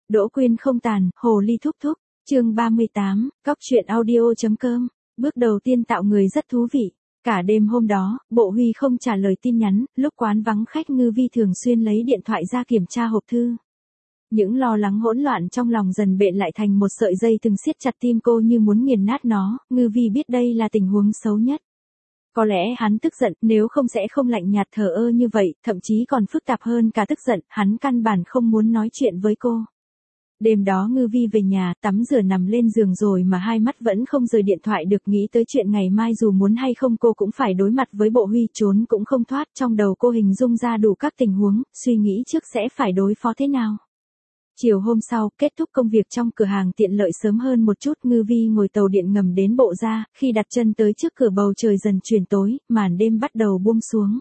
Đỗ Quyên không tàn, hồ ly thúc thúc, chương 38, cóc truyện audio.com, bước đầu tiên tạo người rất thú vị. Cả đêm hôm đó, Bộ Huy không trả lời tin nhắn, lúc quán vắng khách Ngư Vi thường xuyên lấy điện thoại ra kiểm tra hộp thư. Những lo lắng hỗn loạn trong lòng dần bện lại thành một sợi dây từng siết chặt tim cô như muốn nghiền nát nó. Ngư Vi biết đây là tình huống xấu nhất. Có lẽ hắn tức giận, nếu không sẽ không lạnh nhạt thờ ơ như vậy, thậm chí còn phức tạp hơn cả tức giận, hắn căn bản không muốn nói chuyện với cô. Đêm đó Ngư Vi về nhà, tắm rửa nằm lên giường rồi mà hai mắt vẫn không rời điện thoại được, nghĩ tới chuyện ngày mai dù muốn hay không cô cũng phải đối mặt với Bộ Huy, trốn cũng không thoát, trong đầu cô hình dung ra đủ các tình huống, suy nghĩ trước sẽ phải đối phó thế nào. Chiều hôm sau, kết thúc công việc trong cửa hàng tiện lợi sớm hơn một chút, Ngư Vi ngồi tàu điện ngầm đến Bộ Gia, khi đặt chân tới trước cửa bầu trời dần chuyển tối, màn đêm bắt đầu buông xuống.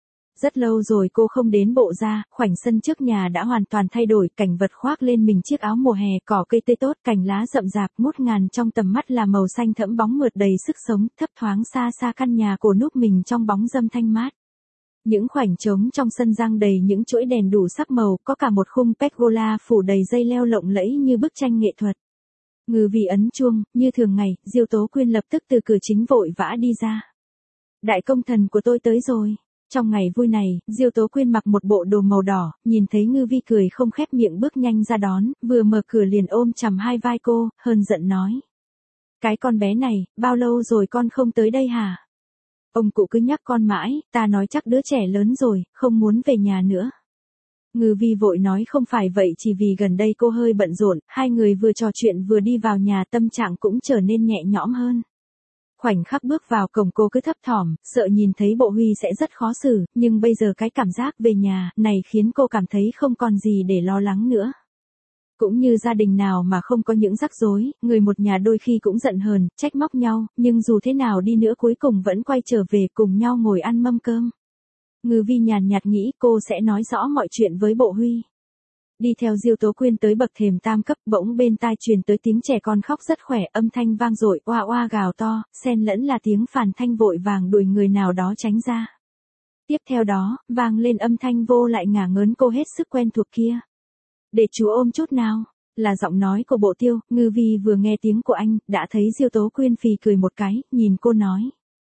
Rất lâu rồi cô không đến Bộ Gia, khoảnh sân trước nhà đã hoàn toàn thay đổi, cảnh vật khoác lên mình chiếc áo mùa hè, cỏ cây tươi tốt, cành lá rậm rạp, ngút ngàn trong tầm mắt là màu xanh thẫm bóng mượt đầy sức sống, thấp thoáng xa xa căn nhà cổ núp mình trong bóng râm thanh mát. Những khoảnh trống trong sân giăng đầy những chuỗi đèn đủ sắc màu, có cả một khung pergola phủ đầy dây leo lộng lẫy như bức tranh nghệ thuật. Ngư Vi ấn chuông, như thường ngày, Diêu Tố Quyên lập tức từ cửa chính vội vã đi ra. Đại công thần của tôi tới rồi. Trong ngày vui này, Diêu Tố Quyên mặc một bộ đồ màu đỏ, nhìn thấy Ngư Vi cười không khép miệng bước nhanh ra đón, vừa mở cửa liền ôm chầm hai vai cô, hờn giận nói. Cái con bé này, bao lâu rồi con không tới đây hả? Ông cụ cứ nhắc con mãi, ta nói chắc đứa trẻ lớn rồi, không muốn về nhà nữa. Ngư Vi vội nói không phải vậy, chỉ vì gần đây cô hơi bận rộn, hai người vừa trò chuyện vừa đi vào nhà, tâm trạng cũng trở nên nhẹ nhõm hơn. Khoảnh khắc bước vào cổng cô cứ thấp thỏm, sợ nhìn thấy Bộ Huy sẽ rất khó xử, nhưng bây giờ cái cảm giác về nhà này khiến cô cảm thấy không còn gì để lo lắng nữa. Cũng như gia đình nào mà không có những rắc rối, người một nhà đôi khi cũng giận hờn, trách móc nhau, nhưng dù thế nào đi nữa cuối cùng vẫn quay trở về cùng nhau ngồi ăn mâm cơm. Ngư Vi nhàn nhạt nghĩ cô sẽ nói rõ mọi chuyện với Bộ Huy. Đi theo Diêu Tố Quyên tới bậc thềm tam cấp, bỗng bên tai truyền tới tiếng trẻ con khóc rất khỏe, âm thanh vang dội, oa oa gào to, xen lẫn là tiếng phàn thanh vội vàng đuổi người nào đó tránh ra. Tiếp theo đó, vang lên âm thanh vô lại ngả ngớn cô hết sức quen thuộc kia. Để chú ôm chút nào, là giọng nói của Bộ Tiêu. Ngư Vi vừa nghe tiếng của anh, đã thấy Diêu Tố Quyên phì cười một cái, nhìn cô nói.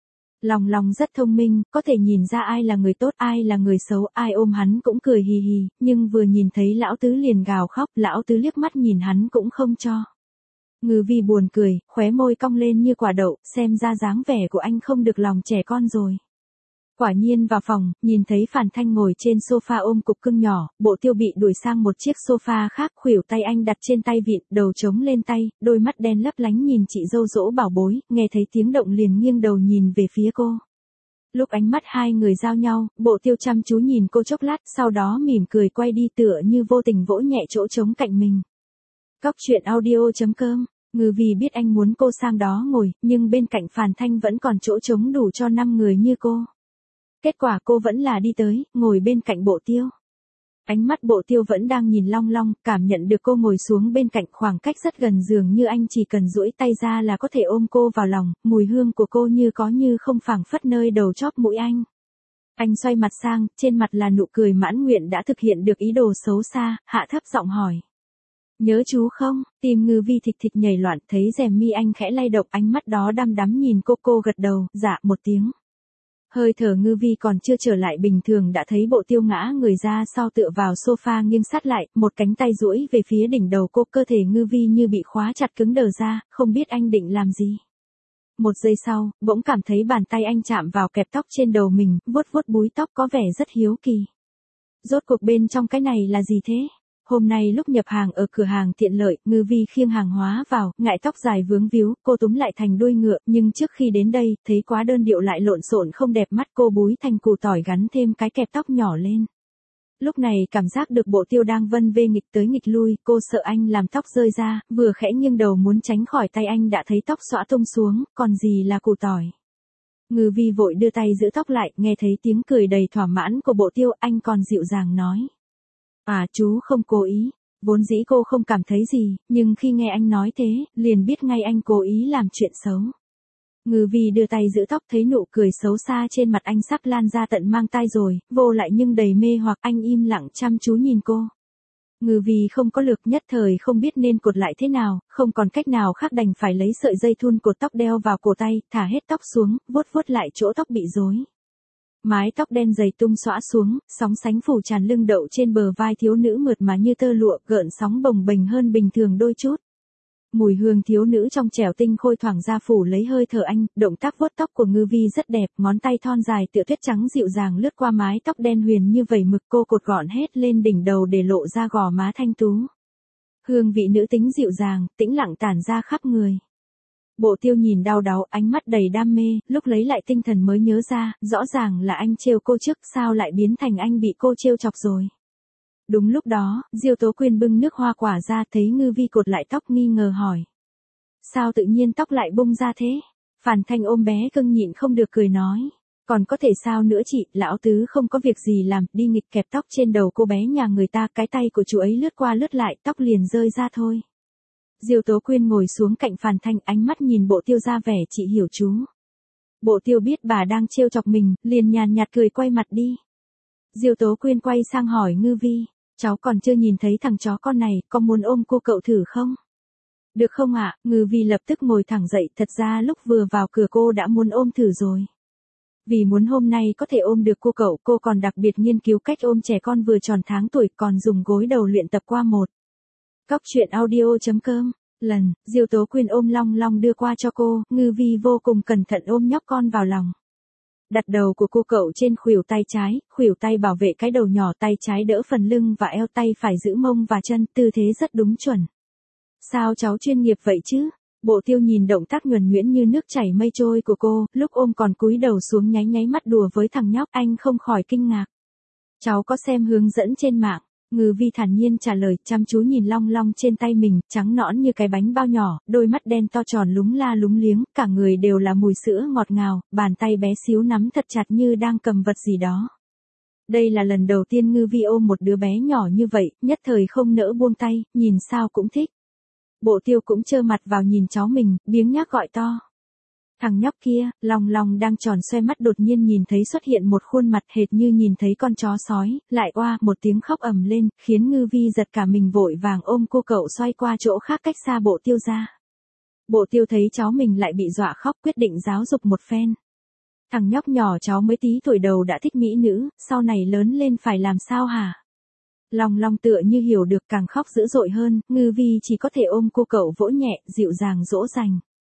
Lòng rất thông minh, có thể nhìn ra ai là người tốt, ai là người xấu, ai ôm hắn cũng cười hì hì, nhưng vừa nhìn thấy lão tứ liền gào khóc, lão tứ liếc mắt nhìn hắn cũng không cho. Ngư Vi buồn cười, khóe môi cong lên như quả đậu, xem ra dáng vẻ của anh không được lòng trẻ con rồi. Quả nhiên vào phòng, nhìn thấy Phàn Thanh ngồi trên sofa ôm cục cưng nhỏ, Bộ Tiêu bị đuổi sang một chiếc sofa khác, khuỷu tay anh đặt trên tay vịn, đầu chống lên tay, đôi mắt đen lấp lánh nhìn chị dâu dỗ bảo bối, nghe thấy tiếng động liền nghiêng đầu nhìn về phía cô. Lúc ánh mắt hai người giao nhau, Bộ Tiêu chăm chú nhìn cô chốc lát, sau đó mỉm cười quay đi tựa như vô tình vỗ nhẹ chỗ trống cạnh mình. Cóc truyện audio.com. Ngư Vi biết anh muốn cô sang đó ngồi, nhưng bên cạnh Phàn Thanh vẫn còn chỗ trống đủ cho 5 người như cô. Kết quả cô vẫn là đi tới, ngồi bên cạnh Bộ Tiêu. Ánh mắt Bộ Tiêu vẫn đang nhìn long long, cảm nhận được cô ngồi xuống bên cạnh, khoảng cách rất gần, dường như anh chỉ cần duỗi tay ra là có thể ôm cô vào lòng, mùi hương của cô như có như không phảng phất nơi đầu chóp mũi anh. Anh xoay mặt sang, trên mặt là nụ cười mãn nguyện đã thực hiện được ý đồ xấu xa, hạ thấp giọng hỏi. Nhớ chú không? Tim Ngư Vi thịch thịch nhảy loạn, thấy rèm mi anh khẽ lay động, ánh mắt đó đăm đắm nhìn cô gật đầu, dạ một tiếng. Hơi thở Ngư Vi còn chưa trở lại bình thường đã thấy Bộ Tiêu ngã người ra sau tựa vào sofa nghiêng sát lại, một cánh tay duỗi về phía đỉnh đầu cô, cơ thể Ngư Vi như bị khóa chặt cứng đờ ra, không biết anh định làm gì. Một giây sau, bỗng cảm thấy bàn tay anh chạm vào kẹp tóc trên đầu mình, vuốt vuốt búi tóc có vẻ rất hiếu kỳ. Rốt cuộc bên trong cái này là gì thế? Hôm nay lúc nhập hàng ở cửa hàng tiện lợi, Ngư Vi khiêng hàng hóa vào, ngại tóc dài vướng víu, cô túm lại thành đuôi ngựa, nhưng trước khi đến đây, thấy quá đơn điệu lại lộn xộn không đẹp mắt, cô búi thành củ tỏi gắn thêm cái kẹp tóc nhỏ lên. Lúc này cảm giác được Bộ Tiêu đang vân vê nghịch tới nghịch lui, cô sợ anh làm tóc rơi ra, vừa khẽ nghiêng đầu muốn tránh khỏi tay anh đã thấy tóc xõa tung xuống, còn gì là củ tỏi. Ngư Vi vội đưa tay giữ tóc lại, nghe thấy tiếng cười đầy thỏa mãn của Bộ Tiêu, anh còn dịu dàng nói. À chú không cố ý, vốn dĩ cô không cảm thấy gì, nhưng khi nghe anh nói thế, liền biết ngay anh cố ý làm chuyện xấu. Ngư Vi đưa tay giữ tóc, thấy nụ cười xấu xa trên mặt anh sắp lan ra tận mang tai rồi, vô lại nhưng đầy mê hoặc, anh im lặng chăm chú nhìn cô. Ngư Vi không có lực, nhất thời không biết nên cột lại thế nào, không còn cách nào khác đành phải lấy sợi dây thun cột tóc đeo vào cổ tay, thả hết tóc xuống, vuốt vuốt lại chỗ tóc bị rối. Mái tóc đen dày tung xõa xuống, sóng sánh phủ tràn lưng đậu trên bờ vai thiếu nữ mượt mà như tơ lụa, gợn sóng bồng bềnh hơn bình thường đôi chút. Mùi hương thiếu nữ trong trẻo tinh khôi thoảng ra phủ lấy hơi thở anh, động tác vuốt tóc của Ngư Vi rất đẹp, ngón tay thon dài tựa tuyết trắng dịu dàng lướt qua mái tóc đen huyền như vẩy mực, cô cột gọn hết lên đỉnh đầu để lộ ra gò má thanh tú. Hương vị nữ tính dịu dàng, tĩnh lặng tản ra khắp người. Bộ Tiêu nhìn đau đáu, ánh mắt đầy đam mê, lúc lấy lại tinh thần mới nhớ ra, rõ ràng là anh trêu cô trước, sao lại biến thành anh bị cô trêu chọc rồi. Đúng lúc đó, Diêu Tố Quyên bưng nước hoa quả ra, thấy Ngư Vi cột lại tóc nghi ngờ hỏi. Sao tự nhiên tóc lại bung ra thế? Phàn Thanh ôm bé cưng nhịn không được cười nói. Còn có thể sao nữa chị, lão tứ không có việc gì làm, đi nghịch kẹp tóc trên đầu cô bé nhà người ta, cái tay của chú ấy lướt qua lướt lại, tóc liền rơi ra thôi. Diêu Tố Quyên ngồi xuống cạnh Phàn Thanh, ánh mắt nhìn Bộ Tiêu ra vẻ chị hiểu chú. Bộ Tiêu biết bà đang trêu chọc mình, liền nhàn nhạt cười quay mặt đi. Diêu Tố Quyên quay sang hỏi Ngư Vi, cháu còn chưa nhìn thấy thằng chó con này, có muốn ôm cô cậu thử không? Được không ạ? Ngư Vi lập tức ngồi thẳng dậy, thật ra lúc vừa vào cửa cô đã muốn ôm thử rồi. Vì muốn hôm nay có thể ôm được cô cậu, cô còn đặc biệt nghiên cứu cách ôm trẻ con vừa tròn tháng tuổi, còn dùng gối đầu luyện tập qua một. Cóc truyện audio.com. Lần, Diêu Tố Quyên ôm Long Long đưa qua cho cô, Ngư Vi vô cùng cẩn thận ôm nhóc con vào lòng. Đặt đầu của cô cậu trên khuỷu tay trái, khuỷu tay bảo vệ cái đầu nhỏ, tay trái đỡ phần lưng và eo, tay phải giữ mông và chân, tư thế rất đúng chuẩn. Sao cháu chuyên nghiệp vậy chứ? Bộ Tiêu nhìn động tác nhuần nhuyễn như nước chảy mây trôi của cô, lúc ôm còn cúi đầu xuống nháy nháy mắt đùa với thằng nhóc, anh không khỏi kinh ngạc. Cháu có xem hướng dẫn trên mạng. Ngư Vi thản nhiên trả lời, chăm chú nhìn Long Long trên tay mình, trắng nõn như cái bánh bao nhỏ, đôi mắt đen to tròn lúng la lúng liếng, cả người đều là mùi sữa ngọt ngào, bàn tay bé xíu nắm thật chặt như đang cầm vật gì đó. Đây là lần đầu tiên Ngư Vi ôm một đứa bé nhỏ như vậy, nhất thời không nỡ buông tay, nhìn sao cũng thích. Bộ Tiêu cũng trơ mặt vào nhìn cháu mình, biếng nhác gọi to. Thằng nhóc kia, Long Long đang tròn xoe mắt đột nhiên nhìn thấy xuất hiện một khuôn mặt hệt như nhìn thấy con chó sói, lại oa một tiếng khóc ầm lên, khiến Ngư Vi giật cả mình vội vàng ôm cô cậu xoay qua chỗ khác cách xa Bộ Tiêu ra. Bộ Tiêu thấy cháu mình lại bị dọa khóc, quyết định giáo dục một phen. Thằng nhóc nhỏ cháu mới tí tuổi đầu đã thích mỹ nữ, sau này lớn lên phải làm sao hả? Long Long tựa như hiểu được càng khóc dữ dội hơn, Ngư Vi chỉ có thể ôm cô cậu vỗ nhẹ, dịu dàng dỗ dành.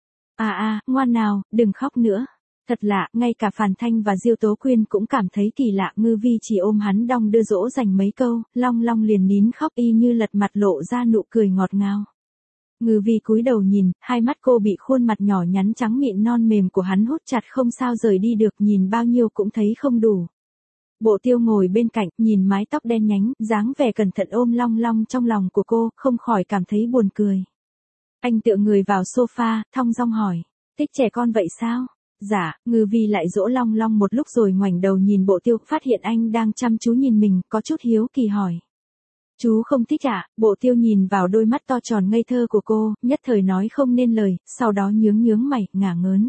Ngoan nào, đừng khóc nữa. Thật lạ, ngay cả Phàn Thanh và Diêu Tố Quyên cũng cảm thấy kỳ lạ, Ngư Vi chỉ ôm hắn đong đưa dỗ dành mấy câu, Long Long liền nín khóc y như lật mặt lộ ra nụ cười ngọt ngào. Ngư Vi cúi đầu nhìn, hai mắt cô bị khuôn mặt nhỏ nhắn trắng mịn non mềm của hắn hút chặt không sao rời đi được, nhìn bao nhiêu cũng thấy không đủ. Bộ Tiêu ngồi bên cạnh, nhìn mái tóc đen nhánh, dáng vẻ cẩn thận ôm Long Long trong lòng của cô, không khỏi cảm thấy buồn cười. Anh tựa người vào sofa, thong dong hỏi, thích trẻ con vậy sao? Dạ, Ngư Vi lại dỗ Long Long một lúc rồi ngoảnh đầu nhìn Bộ Tiêu, phát hiện anh đang chăm chú nhìn mình, có chút hiếu kỳ hỏi. Chú không thích ạ? Bộ Tiêu nhìn vào đôi mắt to tròn ngây thơ của cô, nhất thời nói không nên lời, sau đó nhướng nhướng mày, ngả ngớn.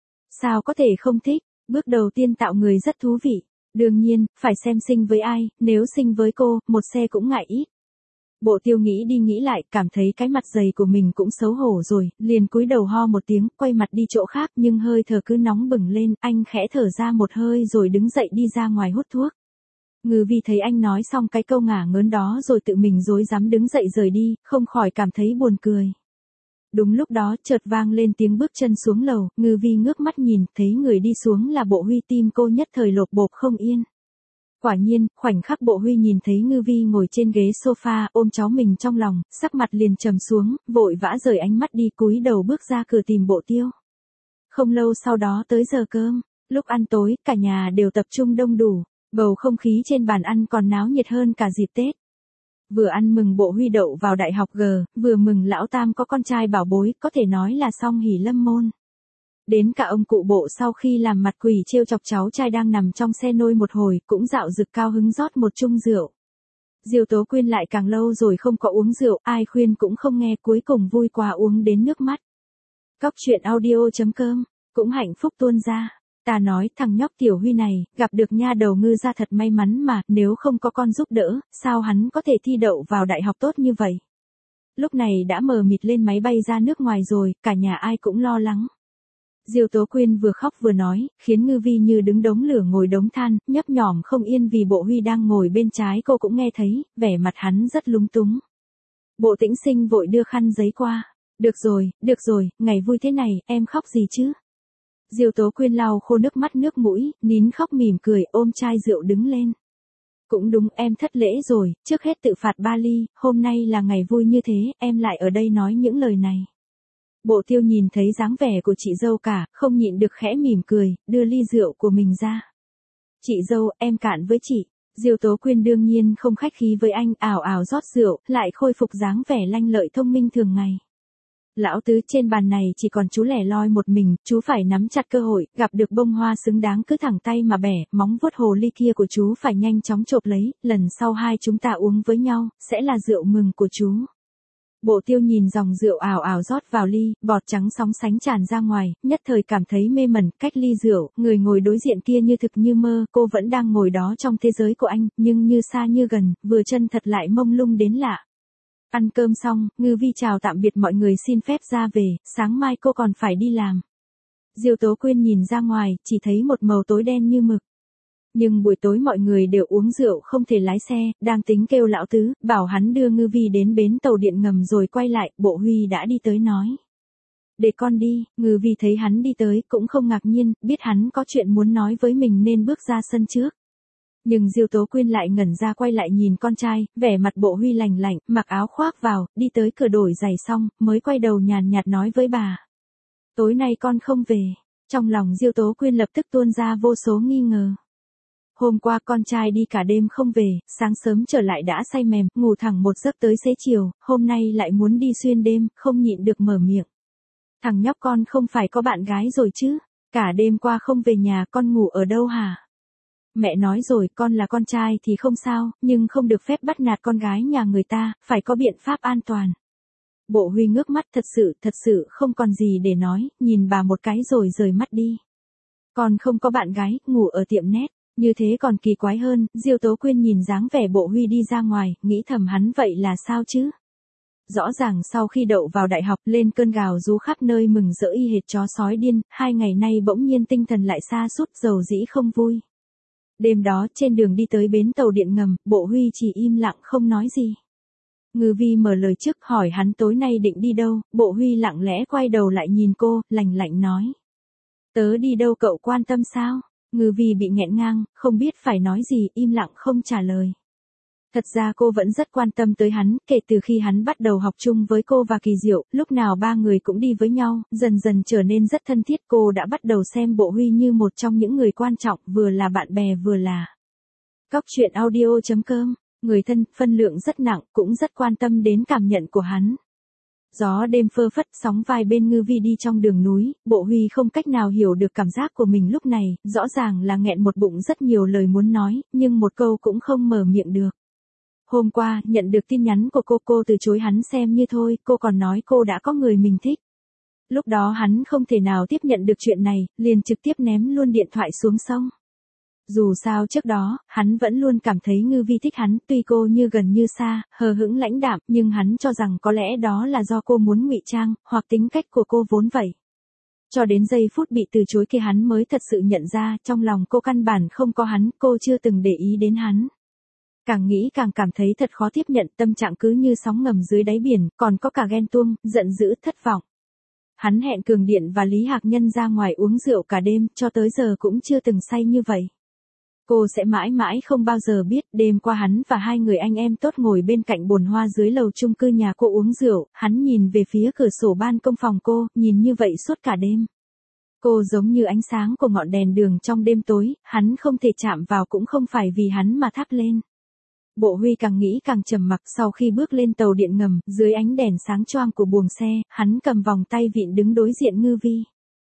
Sao có thể không thích? Bước đầu tiên tạo người rất thú vị. Đương nhiên, phải xem sinh với ai, nếu sinh với cô, một xe cũng ngại ít. Bộ Tiêu nghĩ đi nghĩ lại, cảm thấy cái mặt dày của mình cũng xấu hổ rồi, liền cúi đầu ho một tiếng, quay mặt đi chỗ khác, nhưng hơi thở cứ nóng bừng lên, anh khẽ thở ra một hơi rồi đứng dậy đi ra ngoài hút thuốc. Ngư Vi thấy anh nói xong cái câu ngả ngớn đó rồi tự mình rối rắm đứng dậy rời đi, không khỏi cảm thấy buồn cười. Đúng lúc đó, chợt vang lên tiếng bước chân xuống lầu, Ngư Vi ngước mắt nhìn, thấy người đi xuống là Bộ Huy, tim cô nhất thời lột bột không yên. Quả nhiên, khoảnh khắc Bộ Huy nhìn thấy Ngư Vi ngồi trên ghế sofa, ôm cháu mình trong lòng, sắc mặt liền trầm xuống, vội vã rời ánh mắt đi, cúi đầu bước ra cửa tìm Bộ Tiêu. Không lâu sau đó tới giờ cơm, lúc ăn tối, cả nhà đều tập trung đông đủ, bầu không khí trên bàn ăn còn náo nhiệt hơn cả dịp Tết. Vừa ăn mừng Bộ Huy đậu vào đại học G, vừa mừng lão Tam có con trai bảo bối, có thể nói là song hỷ lâm môn. Đến cả ông cụ Bộ sau khi làm mặt quỷ trêu chọc cháu trai đang nằm trong xe nôi một hồi, cũng dạo dực cao hứng rót một chung rượu. Diêu Tố Quyên lại càng lâu rồi không có uống rượu, ai khuyên cũng không nghe, cuối cùng vui quá uống đến nước mắt. Cóc truyện audio.com, cũng hạnh phúc tuôn ra. Ta nói thằng nhóc Tiểu Huy này, gặp được nha đầu Ngư gia thật may mắn mà, nếu không có con giúp đỡ, sao hắn có thể thi đậu vào đại học tốt như vậy. Lúc này đã mờ mịt lên máy bay ra nước ngoài rồi, cả nhà ai cũng lo lắng. Diêu Tố Quyên vừa khóc vừa nói, khiến Ngư Vi như đứng đống lửa ngồi đống than, nhấp nhổm không yên vì Bộ Huy đang ngồi bên trái cô cũng nghe thấy, vẻ mặt hắn rất lúng túng. Bộ Tĩnh Sinh vội đưa khăn giấy qua. Được rồi, ngày vui thế này, em khóc gì chứ? Diêu Tố Quyên lau khô nước mắt nước mũi, nín khóc mỉm cười, ôm chai rượu đứng lên. Cũng đúng, em thất lễ rồi, trước hết tự phạt 3 ly, hôm nay là ngày vui như thế, em lại ở đây nói những lời này. Bộ Tiêu nhìn thấy dáng vẻ của chị dâu cả, không nhịn được khẽ mỉm cười, đưa ly rượu của mình ra. Chị dâu, em cạn với chị. Diêu Tố Quyên đương nhiên không khách khí với anh, ảo ảo rót rượu, lại khôi phục dáng vẻ lanh lợi thông minh thường ngày. Lão tứ, trên bàn này chỉ còn chú lẻ loi một mình, chú phải nắm chặt cơ hội, gặp được bông hoa xứng đáng cứ thẳng tay mà bẻ, móng vuốt hồ ly kia của chú phải nhanh chóng chộp lấy, lần sau hai chúng ta uống với nhau, sẽ là rượu mừng của chú. Bộ Tiêu nhìn dòng rượu ảo ảo rót vào ly, bọt trắng sóng sánh tràn ra ngoài, nhất thời cảm thấy mê mẩn, cách ly rượu, người ngồi đối diện kia như thực như mơ, cô vẫn đang ngồi đó trong thế giới của anh, nhưng như xa như gần, vừa chân thật lại mông lung đến lạ. Ăn cơm xong, Ngư Vi chào tạm biệt mọi người xin phép ra về, sáng mai cô còn phải đi làm. Diêu Tố Quyên nhìn ra ngoài, chỉ thấy một màu tối đen như mực. Nhưng buổi tối mọi người đều uống rượu không thể lái xe, đang tính kêu lão tứ, bảo hắn đưa Ngư Vi đến bến tàu điện ngầm rồi quay lại, Bộ Huy đã đi tới nói. Để con đi, Ngư Vi thấy hắn đi tới cũng không ngạc nhiên, biết hắn có chuyện muốn nói với mình nên bước ra sân trước. Nhưng Diêu Tố Quyên lại ngẩn ra quay lại nhìn con trai, vẻ mặt Bộ Huy lành lạnh, mặc áo khoác vào, đi tới cửa đổi giày xong, mới quay đầu nhàn nhạt nói với bà. Tối nay con không về. Trong lòng Diêu Tố Quyên lập tức tuôn ra vô số nghi ngờ. Hôm qua con trai đi cả đêm không về, sáng sớm trở lại đã say mềm, ngủ thẳng một giấc tới xế chiều, hôm nay lại muốn đi xuyên đêm, không nhịn được mở miệng. Thằng nhóc con không phải có bạn gái rồi chứ? Cả đêm qua không về nhà, con ngủ ở đâu hả? Mẹ nói rồi, con là con trai thì không sao, nhưng không được phép bắt nạt con gái nhà người ta, phải có biện pháp an toàn. Bộ Huy ngước mắt thật sự không còn gì để nói, nhìn bà một cái rồi rời mắt đi. Con không có bạn gái, ngủ ở tiệm net, như thế còn kỳ quái hơn, Diêu Tố Quyên nhìn dáng vẻ Bộ Huy đi ra ngoài, nghĩ thầm hắn vậy là sao chứ? Rõ ràng sau khi đậu vào đại học lên cơn gào rú khắp nơi mừng rỡ y hệt chó sói điên, 2 ngày nay bỗng nhiên tinh thần lại sa sút dầu dĩ không vui. Đêm đó trên đường đi tới bến tàu điện ngầm, Bộ Huy chỉ im lặng không nói gì. Ngư Vi mở lời trước hỏi hắn tối nay định đi đâu, Bộ Huy lặng lẽ quay đầu lại nhìn cô, lạnh lạnh nói. Tớ đi đâu cậu quan tâm sao? Ngư Vi bị nghẹn ngang, không biết phải nói gì, im lặng không trả lời. Thật ra cô vẫn rất quan tâm tới hắn, kể từ khi hắn bắt đầu học chung với cô và Kỳ Diệu, lúc nào ba người cũng đi với nhau, dần dần trở nên rất thân thiết. Cô đã bắt đầu xem Bộ Huy như một trong những người quan trọng, vừa là bạn bè vừa là. Cóc truyện audio.com, người thân, phân lượng rất nặng, cũng rất quan tâm đến cảm nhận của hắn. Gió đêm phơ phất sóng vai bên Ngư Vi đi trong đường núi, Bộ Huy không cách nào hiểu được cảm giác của mình lúc này, rõ ràng là nghẹn một bụng rất nhiều lời muốn nói, nhưng một câu cũng không mở miệng được. Hôm qua, nhận được tin nhắn của cô từ chối hắn xem như thôi, cô còn nói cô đã có người mình thích. Lúc đó hắn không thể nào tiếp nhận được chuyện này, liền trực tiếp ném luôn điện thoại xuống sông. Dù sao trước đó, hắn vẫn luôn cảm thấy Ngư Vi thích hắn, tuy cô như gần như xa, hờ hững lãnh đạm, nhưng hắn cho rằng có lẽ đó là do cô muốn ngụy trang, hoặc tính cách của cô vốn vậy. Cho đến giây phút bị từ chối kia hắn mới thật sự nhận ra, trong lòng cô căn bản không có hắn, cô chưa từng để ý đến hắn. Càng nghĩ càng cảm thấy thật khó tiếp nhận, tâm trạng cứ như sóng ngầm dưới đáy biển, còn có cả ghen tuông, giận dữ, thất vọng. Hắn hẹn Cường Điện và Lý Hạc Nhân ra ngoài uống rượu cả đêm, cho tới giờ cũng chưa từng say như vậy. Cô sẽ mãi mãi không bao giờ biết, đêm qua hắn và 2 người anh em tốt ngồi bên cạnh bồn hoa dưới lầu chung cư nhà cô uống rượu, hắn nhìn về phía cửa sổ ban công phòng cô, nhìn như vậy suốt cả đêm. Cô giống như ánh sáng của ngọn đèn đường trong đêm tối, hắn không thể chạm vào cũng không phải vì hắn mà thắp lên. Bộ Huy càng nghĩ càng trầm mặc, sau khi bước lên tàu điện ngầm, dưới ánh đèn sáng choang của buồng xe, hắn cầm vòng tay vịn đứng đối diện Ngư Vi.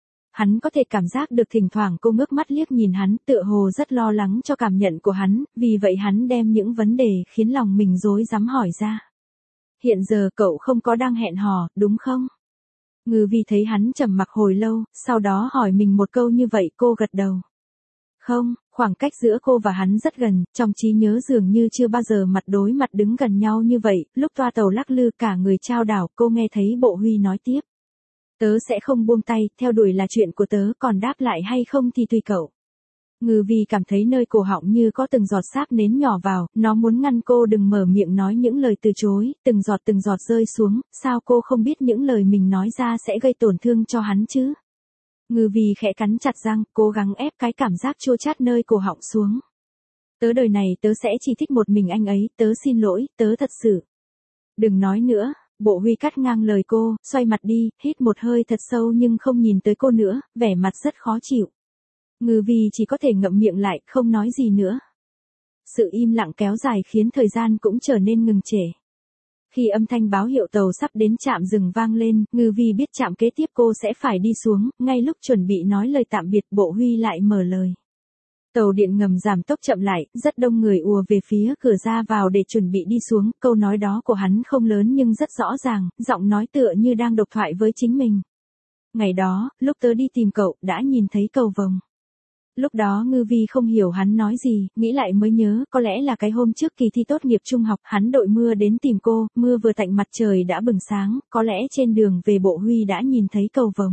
Hắn có thể cảm giác được thỉnh thoảng cô ngước mắt liếc nhìn hắn, tựa hồ rất lo lắng cho cảm nhận của hắn, vì vậy hắn đem những vấn đề khiến lòng mình rối rắm hỏi ra. Hiện giờ cậu không có đang hẹn hò, đúng không? Ngư Vi thấy hắn trầm mặc hồi lâu, sau đó hỏi mình một câu như vậy, cô gật đầu. Không, khoảng cách giữa cô và hắn rất gần, trong trí nhớ dường như chưa bao giờ mặt đối mặt đứng gần nhau như vậy, lúc toa tàu lắc lư cả người chao đảo, cô nghe thấy Bộ Huy nói tiếp. Tớ sẽ không buông tay, theo đuổi là chuyện của tớ, còn đáp lại hay không thì tùy cậu. Ngư Vi cảm thấy nơi cổ họng như có từng giọt sáp nến nhỏ vào, nó muốn ngăn cô đừng mở miệng nói những lời từ chối, từng giọt rơi xuống, sao cô không biết những lời mình nói ra sẽ gây tổn thương cho hắn chứ? Ngư Vi khẽ cắn chặt răng, cố gắng ép cái cảm giác chua chát nơi cổ họng xuống. Tớ đời này tớ sẽ chỉ thích một mình anh ấy, tớ xin lỗi, tớ thật sự. Đừng nói nữa. Bộ Huy cắt ngang lời cô, xoay mặt đi, hít một hơi thật sâu nhưng không nhìn tới cô nữa, vẻ mặt rất khó chịu. Ngư Vi chỉ có thể ngậm miệng lại, không nói gì nữa. Sự im lặng kéo dài khiến thời gian cũng trở nên ngừng trệ. Khi âm thanh báo hiệu tàu sắp đến trạm dừng vang lên, Ngư Vi biết trạm kế tiếp cô sẽ phải đi xuống, ngay lúc chuẩn bị nói lời tạm biệt, Bộ Huy lại mở lời. Tàu điện ngầm giảm tốc chậm lại, rất đông người ùa về phía cửa ra vào để chuẩn bị đi xuống, câu nói đó của hắn không lớn nhưng rất rõ ràng, giọng nói tựa như đang độc thoại với chính mình. Ngày đó, lúc tớ đi tìm cậu, đã nhìn thấy cầu vồng. Lúc đó Ngư Vi không hiểu hắn nói gì, nghĩ lại mới nhớ, có lẽ là cái hôm trước kỳ thi tốt nghiệp trung học, hắn đội mưa đến tìm cô, mưa vừa tạnh mặt trời đã bừng sáng, có lẽ trên đường về Bộ Huy đã nhìn thấy cầu vồng.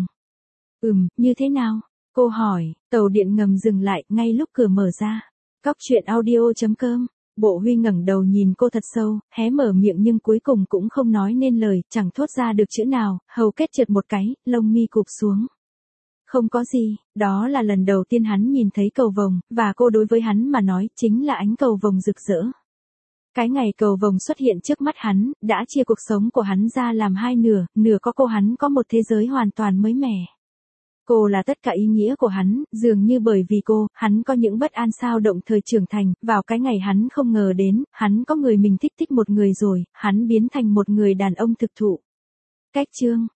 Như thế nào? Cô hỏi, tàu điện ngầm dừng lại, ngay lúc cửa mở ra. Cóc truyện audio.com. Bộ Huy ngẩng đầu nhìn cô thật sâu, hé mở miệng nhưng cuối cùng cũng không nói nên lời, chẳng thốt ra được chữ nào, hầu kết trượt một cái, lông mi cụp xuống. Không có gì, đó là lần đầu tiên hắn nhìn thấy cầu vồng, và cô đối với hắn mà nói, chính là ánh cầu vồng rực rỡ. Cái ngày cầu vồng xuất hiện trước mắt hắn, đã chia cuộc sống của hắn ra làm hai nửa, nửa có cô, hắn có một thế giới hoàn toàn mới mẻ. Cô là tất cả ý nghĩa của hắn, dường như bởi vì cô, hắn có những bất an sao động thời trưởng thành, vào cái ngày hắn không ngờ đến, hắn có người mình thích một người rồi, hắn biến thành một người đàn ông thực thụ. Cách chương